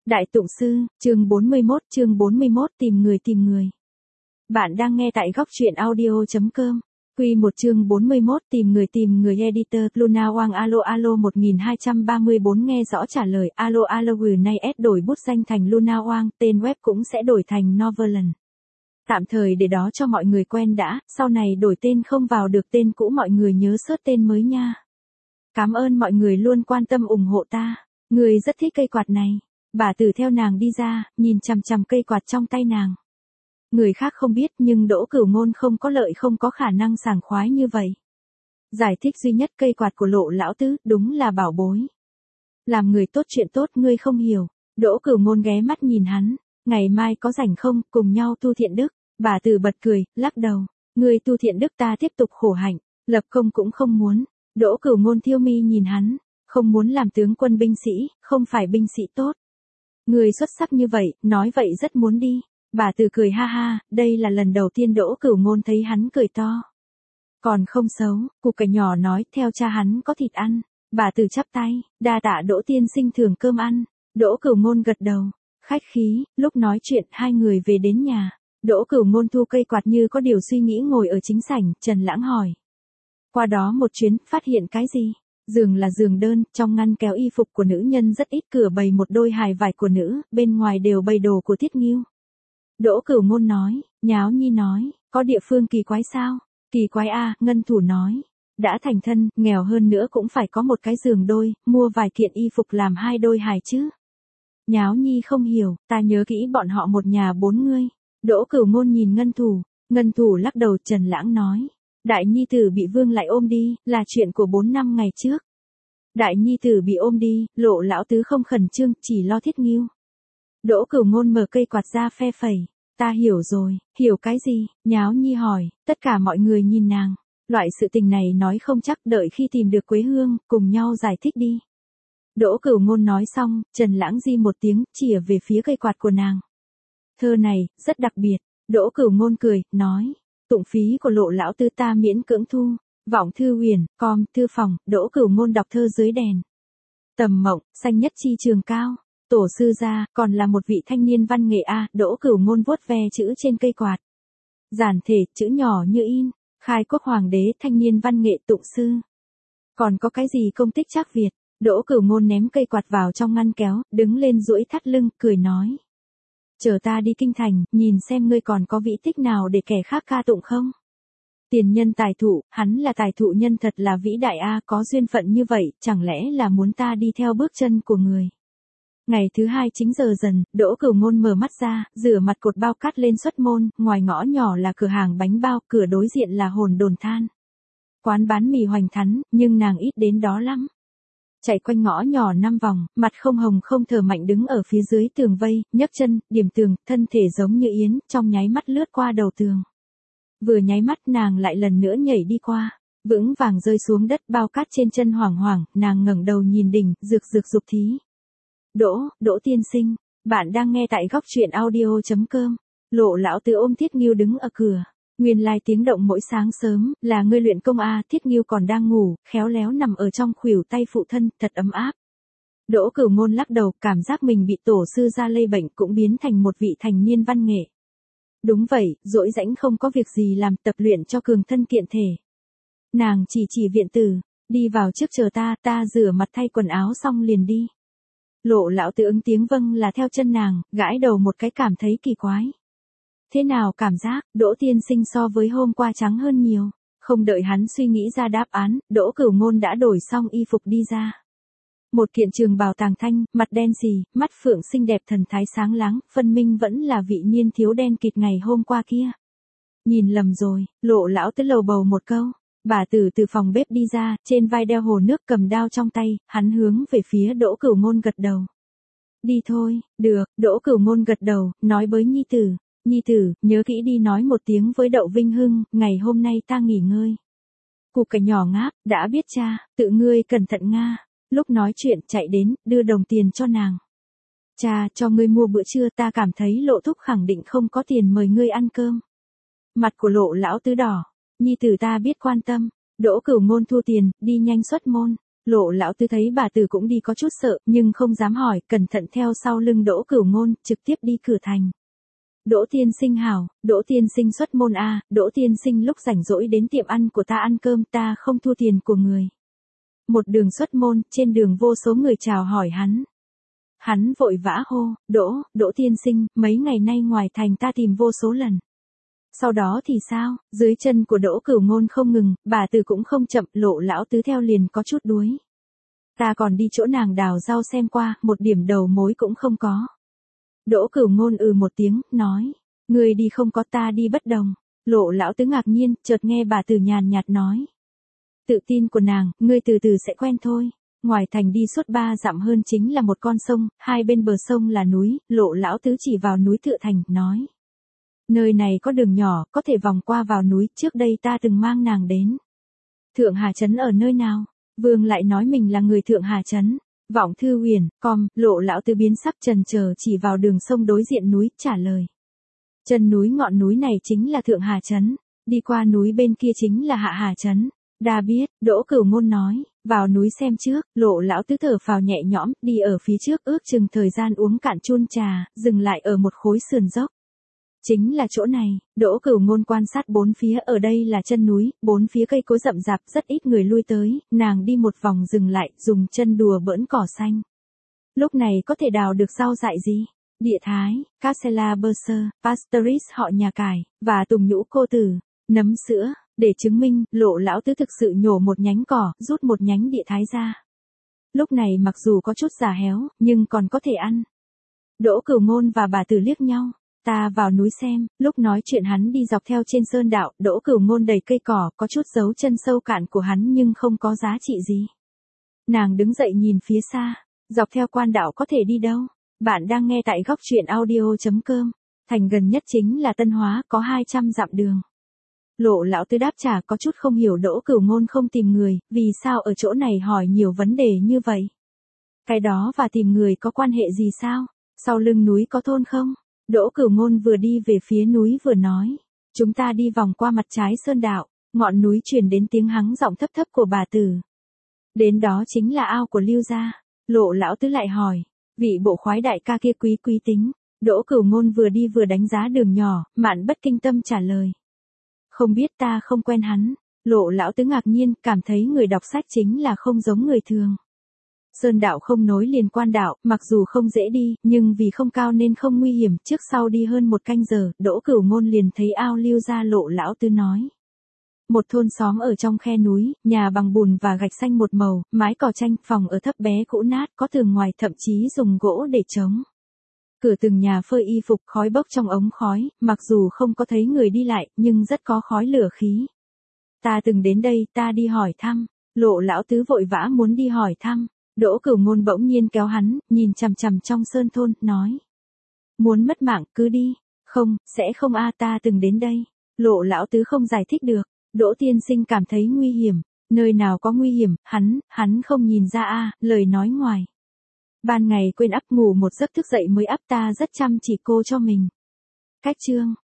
Đại Tụng Sư, chương 41 tìm người. Bạn đang nghe tại góc truyện audio.com. Quy 1 chương 41 tìm người editor Luna Wang alo 1234 nghe rõ trả lời alo vừa nay S đổi bút danh thành Luna Wang, tên web cũng sẽ đổi thành Noveland. Tạm thời để đó cho mọi người quen đã, sau này đổi tên không vào được tên cũ mọi người nhớ search tên mới nha. Cảm ơn mọi người luôn quan tâm ủng hộ ta, người rất thích cây quạt này. Bà Tử theo nàng đi ra, nhìn chằm chằm cây quạt trong tay nàng. Người khác không biết nhưng Đỗ Cửu Ngôn không có lợi không có khả năng sảng khoái như vậy. Giải thích duy nhất cây quạt của Lộ lão tứ đúng là bảo bối. Làm người tốt chuyện tốt ngươi không hiểu. Đỗ Cửu Ngôn ghé mắt nhìn hắn. Ngày mai có rảnh không, cùng nhau tu thiện đức. Bà Tử bật cười, lắc đầu. Ngươi tu thiện đức ta tiếp tục khổ hạnh, lập công cũng không muốn. Đỗ Cửu Ngôn thiêu mi nhìn hắn. Không muốn làm tướng quân binh sĩ, không phải binh sĩ tốt. Người xuất sắc như vậy, nói vậy rất muốn đi. Bà Tử cười ha ha, đây là lần đầu tiên Đỗ Cửu Ngôn thấy hắn cười to. Còn không xấu, cụ cải nhỏ nói theo cha hắn có thịt ăn. Bà Tử chắp tay, đa tạ Đỗ tiên sinh thưởng cơm ăn. Đỗ Cửu Ngôn gật đầu, khách khí, lúc nói chuyện hai người về đến nhà. Đỗ Cửu Ngôn thu cây quạt như có điều suy nghĩ ngồi ở chính sảnh, Trần Lãng hỏi. Qua đó một chuyến, phát hiện cái gì? Giường là giường đơn, trong ngăn kéo y phục của nữ nhân rất ít cửa bày một đôi hài vải của nữ, bên ngoài đều bày đồ của Thiết Ngưu. Đỗ Cửu Ngôn nói, Nháo Nhi nói, có địa phương kỳ quái sao? Kỳ quái a, Ngân Thủ nói. Đã thành thân, nghèo hơn nữa cũng phải có một cái giường đôi, mua vài kiện y phục làm hai đôi hài chứ. Nháo Nhi không hiểu, ta nhớ kỹ bọn họ một nhà 4 người. Đỗ Cửu Ngôn nhìn Ngân Thủ lắc đầu. Trần Lãng nói. Đại nhi tử bị Vương lại ôm đi, là chuyện của 4 năm ngày trước. Đại nhi tử bị ôm đi, Lộ lão tứ không khẩn trương, chỉ lo Thiết Ngưu. Đỗ Cửu Ngôn mở cây quạt ra phe phẩy. Ta hiểu rồi, hiểu cái gì? Nháo Nhi hỏi, tất cả mọi người nhìn nàng. Loại sự tình này nói không chắc, đợi khi tìm được quê hương, cùng nhau giải thích đi. Đỗ Cửu Ngôn nói xong, Trần Lãng di một tiếng, chìa về phía cây quạt của nàng. Thơ này, rất đặc biệt. Đỗ Cửu Ngôn cười, nói. Tụng phí của Lộ lão tứ ta miễn cưỡng thu. Vọng thư huyền, thư phòng, Đỗ Cửu Ngôn đọc thơ dưới đèn. Tầm mộng, xanh nhất chi trường cao. Tổ sư gia, còn là một vị thanh niên văn nghệ a. Đỗ Cửu Ngôn vuốt ve chữ trên cây quạt. Giản thể, chữ nhỏ như in. Khai quốc hoàng đế, thanh niên văn nghệ tụng sư. Còn có cái gì công tích Trác Việt? Đỗ Cửu Ngôn ném cây quạt vào trong ngăn kéo, đứng lên duỗi thắt lưng, cười nói. Chờ ta đi kinh thành, nhìn xem ngươi còn có vĩ tích nào để kẻ khác ca tụng không? Tiền nhân tài thụ, hắn là tài thụ nhân thật là vĩ đại a, có duyên phận như vậy, chẳng lẽ là muốn ta đi theo bước chân của người? Ngày thứ 2 chính giờ dần, Đỗ Cửu Ngôn mở mắt ra, rửa mặt cột bao cát lên xuất môn, ngoài ngõ nhỏ là cửa hàng bánh bao, cửa đối diện là Hồn Đồn Than. Quán bán mì hoành thắn, nhưng nàng ít đến đó lắm. Chạy quanh ngõ nhỏ 5 vòng, mặt không hồng không thở mạnh đứng ở phía dưới tường vây, nhấc chân, điểm tường, thân thể giống như yến, trong nháy mắt lướt qua đầu tường. Vừa nháy mắt nàng lại lần nữa nhảy đi qua, vững vàng rơi xuống đất, bao cát trên chân hoảng, nàng ngẩng đầu nhìn đỉnh, rực dục thí. Đỗ tiên sinh, bạn đang nghe tại góc truyện audio.com. Lộ lão tứ ôm Thiết Ngưu đứng ở cửa. Nguyên lai tiếng động mỗi sáng sớm, là ngươi luyện công a. Thiết Ngưu còn đang ngủ, khéo léo nằm ở trong khuỷu tay phụ thân, thật ấm áp. Đỗ Cửu Ngôn lắc đầu, cảm giác mình bị tổ sư gia lây bệnh, cũng biến thành một vị thành niên văn nghệ. Đúng vậy, rỗi rãnh không có việc gì làm, tập luyện cho cường thân kiện thể. Nàng chỉ viện tử, đi vào trước chờ ta rửa mặt thay quần áo xong liền đi. Lộ lão tứ ứng tiếng vâng là theo chân nàng, gãi đầu một cái cảm thấy kỳ quái. Thế nào cảm giác, Đỗ tiên sinh so với hôm qua trắng hơn nhiều. Không đợi hắn suy nghĩ ra đáp án, Đỗ Cửu Ngôn đã đổi xong y phục đi ra. Một kiện trường bào tàng thanh, mặt đen xì, mắt phượng xinh đẹp, thần thái sáng láng, phân minh vẫn là vị niên thiếu đen kịt ngày hôm qua kia. Nhìn lầm rồi, Lộ lão tứ lầu bầu một câu. Bà Tử từ phòng bếp đi ra, trên vai đeo hồ nước, cầm đao trong tay, hắn hướng về phía Đỗ Cửu Ngôn gật đầu. Đi thôi, được. Đỗ Cửu Ngôn gật đầu, nói với nhi tử, nhớ kỹ đi nói một tiếng với Đậu Vinh Hưng, ngày hôm nay ta nghỉ ngơi. Cụ cải nhỏ ngáp, đã biết cha, tự ngươi cẩn thận nga. Lúc nói chuyện chạy đến, đưa đồng tiền cho nàng. Cha, cho ngươi mua bữa trưa, ta cảm thấy Lộ thúc khẳng định không có tiền mời ngươi ăn cơm. Mặt của Lộ lão tứ đỏ. Nhi tử ta biết quan tâm. Đỗ Cửu Ngôn thu tiền, đi nhanh xuất môn. Lộ lão tứ thấy bà Tử cũng đi có chút sợ, nhưng không dám hỏi, cẩn thận theo sau lưng Đỗ Cửu Ngôn, trực tiếp đi cửa thành. Đỗ tiên sinh hảo, Đỗ tiên sinh xuất môn a, Đỗ tiên sinh lúc rảnh rỗi đến tiệm ăn của ta ăn cơm, ta không thua tiền của người. Một đường xuất môn, trên đường vô số người chào hỏi hắn. Hắn vội vã hô, Đỗ tiên sinh, mấy ngày nay ngoài thành ta tìm vô số lần. Sau đó thì sao, dưới chân của Đỗ Cửu Ngôn không ngừng, bà Tử cũng không chậm, Lộ lão tứ theo liền có chút đuối. Ta còn đi chỗ nàng đào rau xem qua, một điểm đầu mối cũng không có. Đỗ Cửu Ngôn một tiếng, nói, người đi không có ta đi bất đồng. Lộ lão tứ ngạc nhiên, chợt nghe bà Tử nhàn nhạt nói. Tự tin của nàng, ngươi từ từ sẽ quen thôi. Ngoài thành đi suốt 3 dặm hơn chính là một con sông, hai bên bờ sông là núi, Lộ lão tứ chỉ vào núi Thượng Thành, nói. Nơi này có đường nhỏ, có thể vòng qua vào núi, trước đây ta từng mang nàng đến. Thượng Hà Trấn ở nơi nào? Vương lại nói mình là người Thượng Hà Trấn. Vọng Thư Huyền, Lộ lão tứ biến sắc trần chờ chỉ vào đường sông đối diện núi, trả lời. Chân núi ngọn núi này chính là Thượng Hà Trấn, đi qua núi bên kia chính là Hạ Hà Trấn. Đa biết, Đỗ Cửu Ngôn nói, vào núi xem trước, Lộ lão tứ thở phào nhẹ nhõm, đi ở phía trước ước chừng thời gian uống cạn chun trà, dừng lại ở một khối sườn dốc. Chính là chỗ này, Đỗ Cửu Ngôn quan sát bốn phía, ở đây là chân núi, bốn phía cây cối rậm rạp, rất ít người lui tới, nàng đi một vòng dừng lại, dùng chân đùa bỡn cỏ xanh. Lúc này có thể đào được rau dại gì? Địa thái, Casella Berser, Pastoris họ nhà cải, và tùng nhũ cô tử, nấm sữa, để chứng minh, Lộ lão tứ thực sự nhổ một nhánh cỏ, rút một nhánh địa thái ra. Lúc này mặc dù có chút già héo, nhưng còn có thể ăn. Đỗ Cửu Ngôn và bà Tử liếc nhau. Ta vào núi xem, lúc nói chuyện hắn đi dọc theo trên sơn đạo, Đỗ Cửu Ngôn đầy cây cỏ, có chút dấu chân sâu cạn của hắn nhưng không có giá trị gì. Nàng đứng dậy nhìn phía xa, dọc theo quan đạo có thể đi đâu? Bạn đang nghe tại góc truyện audio.com, thành gần nhất chính là Tân Hóa, có 200 dặm đường. Lộ lão tứ đáp trả có chút không hiểu Đỗ Cửu Ngôn không tìm người, vì sao ở chỗ này hỏi nhiều vấn đề như vậy? Cái đó và tìm người có quan hệ gì sao? Sau lưng núi có thôn không? Đỗ Cửu Ngôn vừa đi về phía núi vừa nói. Chúng ta đi vòng qua mặt trái sơn đạo, ngọn núi truyền đến tiếng hắng giọng thấp thấp của bà Tử. Đến đó chính là ao của Lưu gia. Lộ lão tứ lại hỏi. Vị bộ khoái đại ca kia quý tính. Đỗ Cửu Ngôn vừa đi vừa đánh giá đường nhỏ, Mạn Bất Kinh Tâm trả lời. Không biết, ta không quen hắn. Lộ lão tứ ngạc nhiên, cảm thấy người đọc sách chính là không giống người thường. Sơn đạo không nối liền quan đạo, mặc dù không dễ đi, nhưng vì không cao nên không nguy hiểm, trước sau đi hơn 1 canh giờ, Đỗ Cửu Ngôn liền thấy ao Lưu gia. Lộ lão tứ nói. Một thôn xóm ở trong khe núi, nhà bằng bùn và gạch xanh một màu, mái cỏ tranh, phòng ở thấp bé cũ nát, có tường ngoài thậm chí dùng gỗ để chống. Cửa từng nhà phơi y phục, khói bốc trong ống khói, mặc dù không có thấy người đi lại, nhưng rất có khói lửa khí. Ta từng đến đây, ta đi hỏi thăm. Lộ lão tứ vội vã muốn đi hỏi thăm. Đỗ Cửu Ngôn bỗng nhiên kéo hắn, nhìn chằm chằm trong sơn thôn, nói. Muốn mất mạng, cứ đi. Không, sẽ không ta từng đến đây. Lộ lão tứ không giải thích được. Đỗ tiên sinh cảm thấy nguy hiểm. Nơi nào có nguy hiểm, hắn không nhìn ra lời nói ngoài. Ban ngày quên ắp ngủ một giấc thức dậy mới ắp, ta rất chăm chỉ cô cho mình. Cách chương.